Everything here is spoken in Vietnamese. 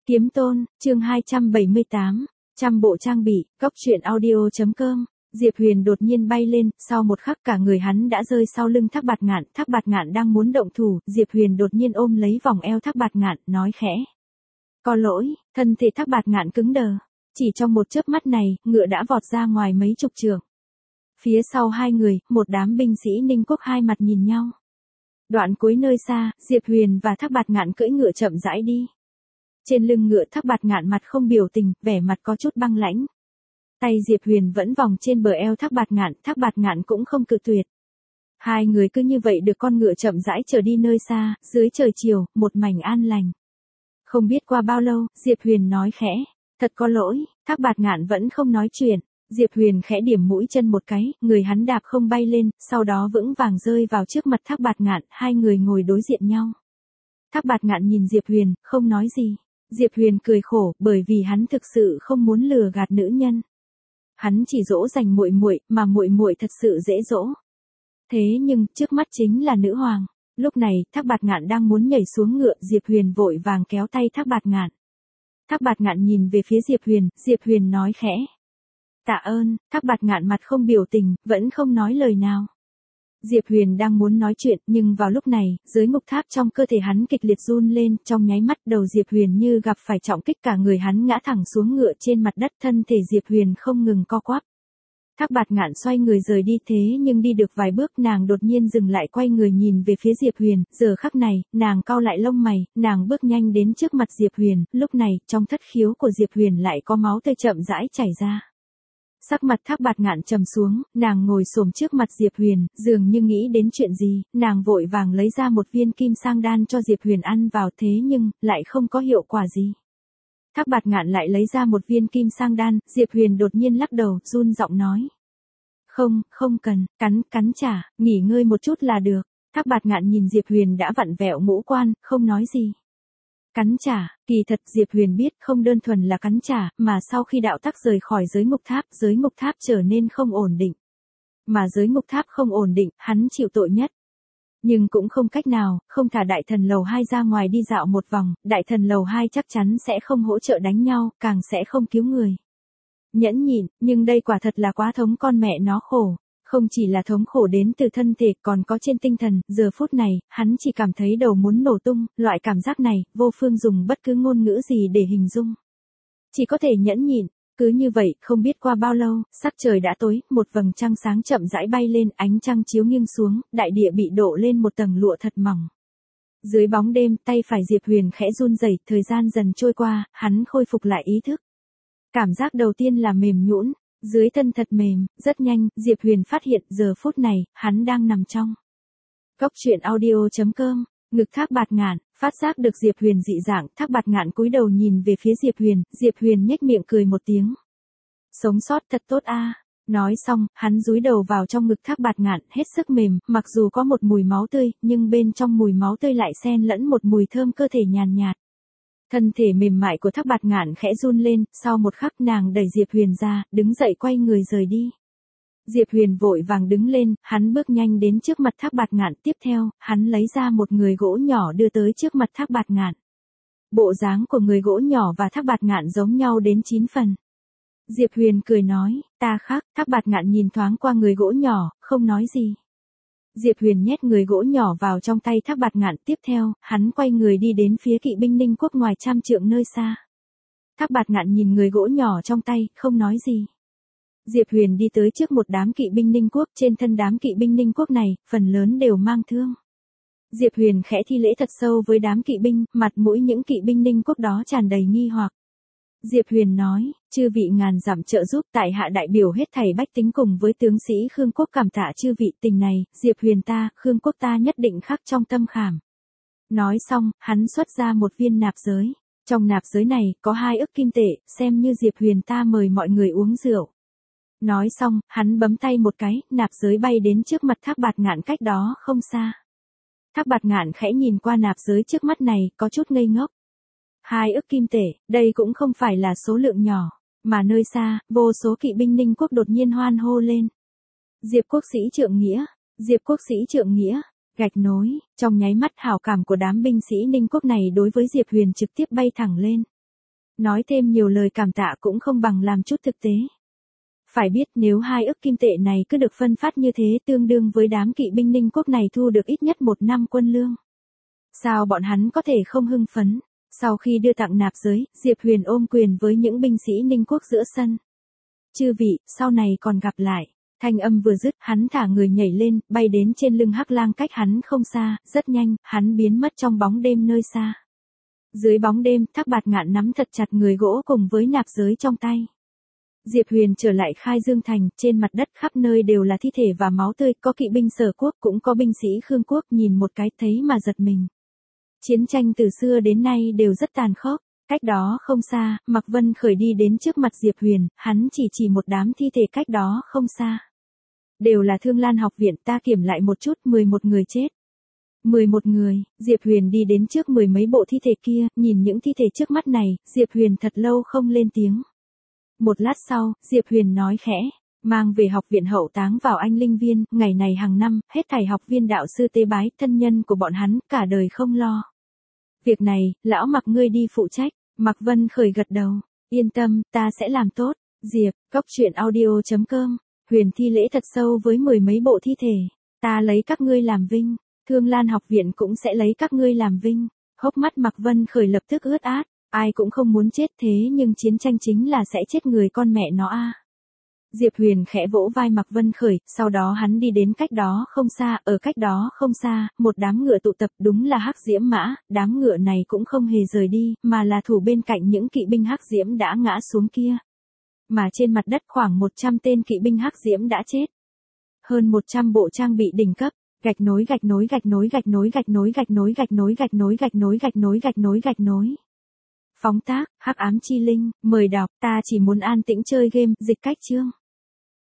Kiếm Tôn, chương 278, trăm bộ trang bị, góc truyện audio.com. Diệp Huyền đột nhiên bay lên, sau một khắc cả người hắn đã rơi sau lưng Thác Bạt Ngạn đang muốn động thủ, Diệp Huyền đột nhiên ôm lấy vòng eo Thác Bạt Ngạn, nói khẽ. Có lỗi, thân thể Thác Bạt Ngạn cứng đờ. Chỉ trong một chớp mắt này, ngựa đã vọt ra ngoài mấy chục trượng. Phía sau hai người, một đám binh sĩ Ninh Quốc hai mặt nhìn nhau. Đoạn cuối nơi xa, Diệp Huyền và Thác Bạt Ngạn cưỡi ngựa chậm rãi đi. Trên lưng ngựa Thác Bạt Ngạn mặt không biểu tình, vẻ mặt có chút băng lãnh. Tay Diệp Huyền vẫn vòng trên bờ eo Thác Bạt Ngạn cũng không cự tuyệt. Hai người cứ như vậy được con ngựa chậm rãi trở đi nơi xa, dưới trời chiều, một mảnh an lành. Không biết qua bao lâu, Diệp Huyền nói khẽ, thật có lỗi, Thác Bạt Ngạn vẫn không nói chuyện. Diệp Huyền khẽ điểm mũi chân một cái, người hắn đạp không bay lên, sau đó vững vàng rơi vào trước mặt Thác Bạt Ngạn, hai người ngồi đối diện nhau. Thác Bạt Ngạn nhìn Diệp Huyền, không nói gì. Diệp Huyền cười khổ, bởi vì hắn thực sự không muốn lừa gạt nữ nhân. Hắn chỉ dỗ dành muội muội, mà muội muội thật sự dễ dỗ. Thế nhưng, trước mắt chính là nữ hoàng. Lúc này, Thác Bạt Ngạn đang muốn nhảy xuống ngựa, Diệp Huyền vội vàng kéo tay Thác Bạt Ngạn. Thác Bạt Ngạn nhìn về phía Diệp Huyền nói khẽ. Tạ ơn, Thác Bạt Ngạn mặt không biểu tình, vẫn không nói lời nào. Diệp Huyền đang muốn nói chuyện, nhưng vào lúc này, giới ngục tháp trong cơ thể hắn kịch liệt run lên, trong nháy mắt đầu Diệp Huyền như gặp phải trọng kích, cả người hắn ngã thẳng xuống ngựa trên mặt đất, thân thể Diệp Huyền không ngừng co quắp. Thác Bạt Ngạn xoay người rời đi, thế nhưng đi được vài bước nàng đột nhiên dừng lại, quay người nhìn về phía Diệp Huyền, giờ khắc này, nàng cau lại lông mày, nàng bước nhanh đến trước mặt Diệp Huyền, lúc này, trong thất khiếu của Diệp Huyền lại có máu tươi chậm rãi chảy ra. Sắc mặt Thác Bạt Ngạn trầm xuống, nàng ngồi xổm trước mặt Diệp Huyền, dường như nghĩ đến chuyện gì, nàng vội vàng lấy ra một viên kim sang đan cho Diệp Huyền ăn vào, thế nhưng, lại không có hiệu quả gì. Thác Bạt Ngạn lại lấy ra một viên kim sang đan, Diệp Huyền đột nhiên lắc đầu, run giọng nói. Không cần, cắn trả, nghỉ ngơi một chút là được. Thác Bạt Ngạn nhìn Diệp Huyền đã vặn vẹo ngũ quan, không nói gì. Cắn trả, kỳ thật Diệp Huyền biết không đơn thuần là cắn trả, mà sau khi đạo tắc rời khỏi giới ngục tháp trở nên không ổn định. Mà giới ngục tháp không ổn định, hắn chịu tội nhất. Nhưng cũng không cách nào, không thả Đại Thần Lầu 2 ra ngoài đi dạo một vòng, Đại Thần Lầu 2 chắc chắn sẽ không hỗ trợ đánh nhau, càng sẽ không cứu người. Nhẫn nhịn, nhưng đây quả thật là quá thống con mẹ nó khổ. Không chỉ là thống khổ đến từ thân thể, còn có trên tinh thần, giờ phút này, hắn chỉ cảm thấy đầu muốn nổ tung, loại cảm giác này, vô phương dùng bất cứ ngôn ngữ gì để hình dung. Chỉ có thể nhẫn nhịn, cứ như vậy, không biết qua bao lâu, sắc trời đã tối, một vầng trăng sáng chậm rãi bay lên, ánh trăng chiếu nghiêng xuống, đại địa bị đổ lên một tầng lụa thật mỏng. Dưới bóng đêm, tay phải Diệp Huyền khẽ run rẩy, thời gian dần trôi qua, hắn khôi phục lại ý thức. Cảm giác đầu tiên là mềm nhũn. Dưới thân thật mềm, rất nhanh, Diệp Huyền phát hiện giờ phút này, hắn đang nằm trong. Góc truyện audio.com, ngực Thác Bạt Ngạn, phát giác được Diệp Huyền dị dạng, Thác Bạt Ngạn cúi đầu nhìn về phía Diệp Huyền nhếch miệng cười một tiếng. Sống sót thật tốt a. Nói xong, hắn dúi đầu vào trong ngực Thác Bạt Ngạn, hết sức mềm, mặc dù có một mùi máu tươi, nhưng bên trong mùi máu tươi lại xen lẫn một mùi thơm cơ thể nhàn nhạt. Thân thể mềm mại của Thác Bạt Ngạn khẽ run lên, sau một khắc nàng đẩy Diệp Huyền ra, đứng dậy quay người rời đi. Diệp Huyền vội vàng đứng lên, hắn bước nhanh đến trước mặt Thác Bạt Ngạn, tiếp theo, hắn lấy ra một người gỗ nhỏ đưa tới trước mặt Thác Bạt Ngạn. Bộ dáng của người gỗ nhỏ và Thác Bạt Ngạn giống nhau đến 9 phần. Diệp Huyền cười nói, ta khác, Thác Bạt Ngạn nhìn thoáng qua người gỗ nhỏ, không nói gì. Diệp Huyền nhét người gỗ nhỏ vào trong tay Thác Bạt Ngạn, tiếp theo, hắn quay người đi đến phía kỵ binh Ninh Quốc ngoài trăm trượng nơi xa. Thác Bạt Ngạn nhìn người gỗ nhỏ trong tay, không nói gì. Diệp Huyền đi tới trước một đám kỵ binh Ninh Quốc, trên thân đám kỵ binh Ninh Quốc này, phần lớn đều mang thương. Diệp Huyền khẽ thi lễ thật sâu với đám kỵ binh, mặt mũi những kỵ binh Ninh Quốc đó tràn đầy nghi hoặc. Diệp Huyền nói, chư vị ngàn dặm trợ giúp, tại hạ đại biểu hết thảy bách tính cùng với tướng sĩ Khương Quốc cảm tạ chư vị, tình này, Diệp Huyền ta, Khương Quốc ta nhất định khắc trong tâm khảm. Nói xong, hắn xuất ra một viên nạp giới. Trong nạp giới này, có 2 ức kim tệ, xem như Diệp Huyền ta mời mọi người uống rượu. Nói xong, hắn bấm tay một cái, nạp giới bay đến trước mặt Thác Bạt Ngạn cách đó không xa. Thác Bạt Ngạn khẽ nhìn qua nạp giới trước mắt này, có chút ngây ngốc. 2 ức kim tệ, đây cũng không phải là số lượng nhỏ, mà nơi xa, vô số kỵ binh Ninh Quốc đột nhiên hoan hô lên. Diệp quốc sĩ trượng nghĩa, Diệp quốc sĩ trượng nghĩa, gạch nối, trong nháy mắt hảo cảm của đám binh sĩ Ninh Quốc này đối với Diệp Huyền trực tiếp bay thẳng lên. Nói thêm nhiều lời cảm tạ cũng không bằng làm chút thực tế. Phải biết nếu 2 ức kim tệ này cứ được phân phát như thế tương đương với đám kỵ binh Ninh quốc này thu được ít nhất 1 năm quân lương. Sao bọn hắn có thể không hưng phấn? Sau khi đưa tặng nạp giới, Diệp Huyền ôm quyền với những binh sĩ Ninh quốc giữa sân. Chư vị, sau này còn gặp lại. Thanh âm vừa dứt, hắn thả người nhảy lên, bay đến trên lưng Hắc Lang cách hắn không xa, rất nhanh, hắn biến mất trong bóng đêm nơi xa. Dưới bóng đêm, Thác Bạt Ngạn nắm thật chặt người gỗ cùng với nạp giới trong tay. Diệp Huyền trở lại Khai Dương Thành, trên mặt đất khắp nơi đều là thi thể và máu tươi, có kỵ binh Sở quốc cũng có binh sĩ Khương quốc, nhìn một cái thấy mà giật mình. Chiến tranh từ xưa đến nay đều rất tàn khốc. Cách đó không xa, Mạc Vân Khởi đi đến trước mặt Diệp Huyền, hắn chỉ một đám thi thể cách đó không xa. Đều là Thương Lan học viện, ta kiểm lại một chút, 11 người chết. 11 người, Diệp Huyền đi đến trước 10 mấy bộ thi thể kia, nhìn những thi thể trước mắt này, Diệp Huyền thật lâu không lên tiếng. Một lát sau, Diệp Huyền nói khẽ, mang về học viện hậu táng vào Anh Linh Viên, ngày này hàng năm, hết thảy học viên đạo sư tế bái, thân nhân của bọn hắn, cả đời không lo. Việc này, lão Mạc ngươi đi phụ trách. Mạc Vân Khởi gật đầu, yên tâm, ta sẽ làm tốt. Diệp, goctruyện.audio.com, Huyền thi lễ thật sâu với 10 mấy bộ thi thể. Ta lấy các ngươi làm vinh, Thương Lan học viện cũng sẽ lấy các ngươi làm vinh. Hốc mắt Mạc Vân Khởi lập tức ướt át, ai cũng không muốn chết thế nhưng chiến tranh chính là sẽ chết người con mẹ nó a. Diệp Huyền khẽ vỗ vai Mạc Vân Khởi, sau đó hắn đi đến cách đó không xa, ở cách đó không xa, một đám ngựa tụ tập, đúng là Hắc Diễm Mã, đám ngựa này cũng không hề rời đi, mà là thủ bên cạnh những kỵ binh Hắc Diễm đã ngã xuống kia. Mà trên mặt đất khoảng 100 tên kỵ binh Hắc Diễm đã chết. Hơn 100 bộ trang bị đỉnh cấp, gạch nối. Phóng tác, Hắc Ám Chi Linh, mời đọc, ta chỉ muốn an tĩnh chơi game, dịch cách chương.